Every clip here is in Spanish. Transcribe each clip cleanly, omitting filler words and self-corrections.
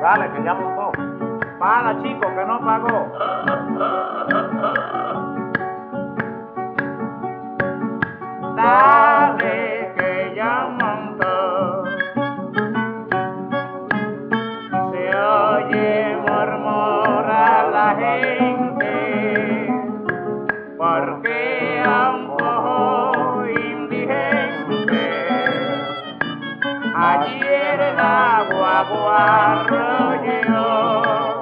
Dale, que ya montó. Para, chico, que no pagó. Dale, que ya montó. Se oye murmurar la gente, porque a un cojo indigente ayer el agua arrolló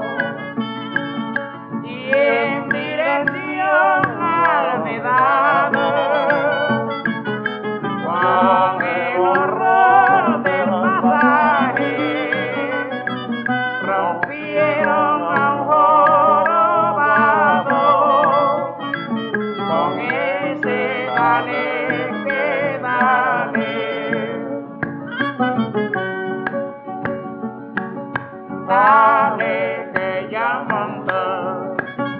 y en dirección al Medano, con el horror del pasaje rompieron a un jorobado con ese dale que dale. Dale que ya montó.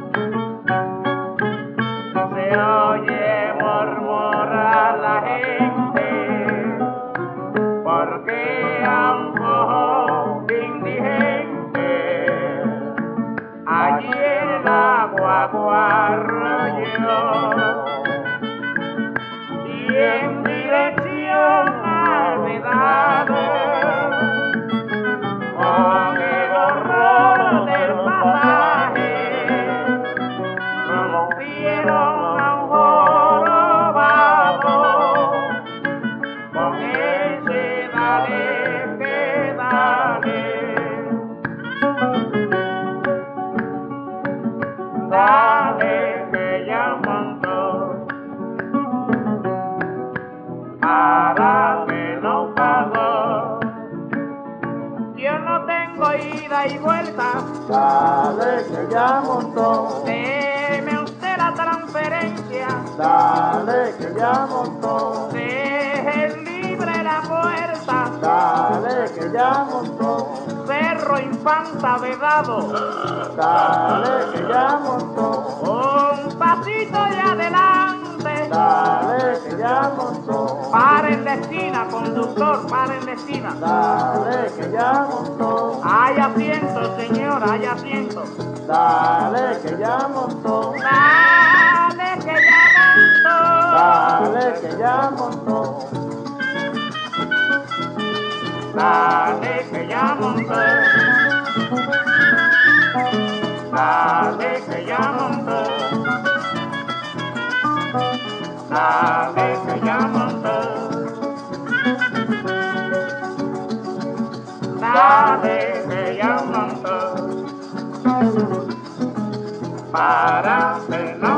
Se oye murmurar la gente, porque a un cojo indigente ayer el agua arrolló y en dirección al Vedado, con el horror del pasaje rompieron a un jorobado con ese dale que dale. Dale que ya montó, para que no pagó. Yo no tengo ida y vuelta. Dale, que ya montó. Deme usted la transferencia. Dale, que ya montó. Deje libre la puerta. Dale, que ya montó. Cerro Infanta Vedado. Dale, que ya montó. Un pasito de adelante. Dale, que ya montó. Para en la esquina, conductor, para en la esquina. Dale, que ya montó. Hay asiento, señora, hay asiento. Dale, que ya montó. Dale que ya montó. Dale, que ya montó. Dale que ya montó. Dale que ya montó. Dale que ya montó. Dale que ya montó. Para que no